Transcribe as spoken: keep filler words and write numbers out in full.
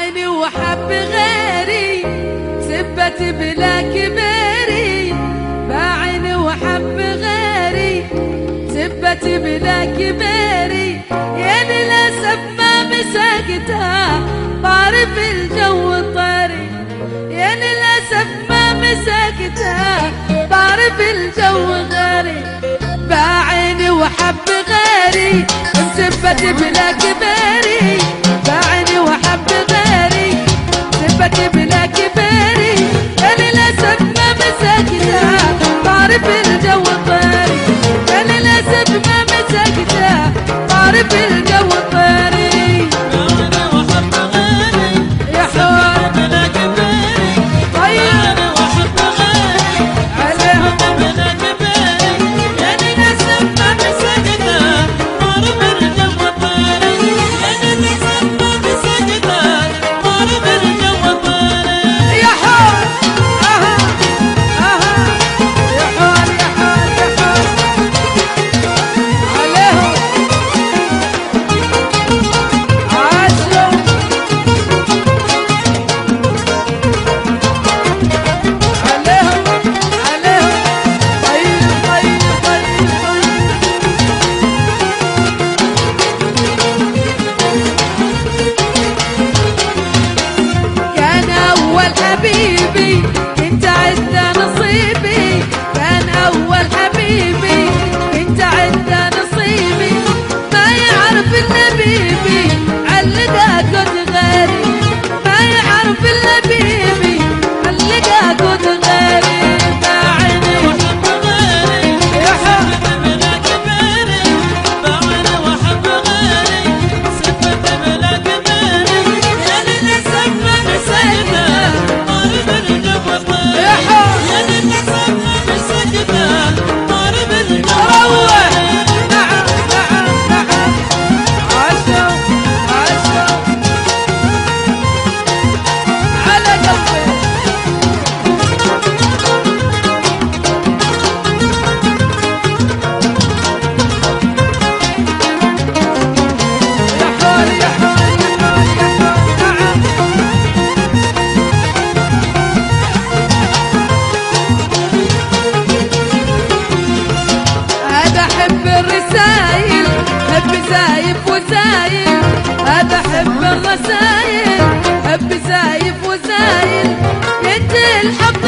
باعني وحب غيري سبت بلا كبيري، باعني وحب غيري سبت بلا كبيري، يا للاسف ما مسكتها طارب الجو طاري، يا للاسف ما مسكتها طارب الجو غيري، باعني وحب غيري سبت بلا كبيري، باعني وحب غيري سبت بلا كبيري، يا للاسف ما مسكتها طارب الجو طاري، يا للاسف ما مسكتها طارب الجو طاري. باعني وحب غيري يا حور بلا كبيري، طيب باعني وحب غيري عليهم بلا كبيري، يا للاسف ما مسكتها طارب الجو طاري، يا للاسف ما مسكتها طارب الجو طاري. يا حور اها اها يا حور يا حور يا حور عليهم عاشوا عليهم عليهم طيب طيب طيب طيب كان أول حبيبي انت عدى نصيبي، كان أول حبيبي انت عدى نصيبي، ما يعرف النبيبي علقها كنت غيري، ما يعرف النبيبي علقها كنت غيري، باعني وحب غيري يا حب بلا كبيري، باعني وحب غيري سبت بلا كبيري، يا للاسف ما مسكتها طارب الجو طاري، يا حب يا للاسف ما مسكتها طارب الجو روح طاري. نعم نعم نعم عاشوا عاشوا على قلبي يا حور يا حور يا حور يا حور نعم هذا حب الرسايل حب زايف وزايل، هذا حب الرسايل حب زايف وزايل، يد الحب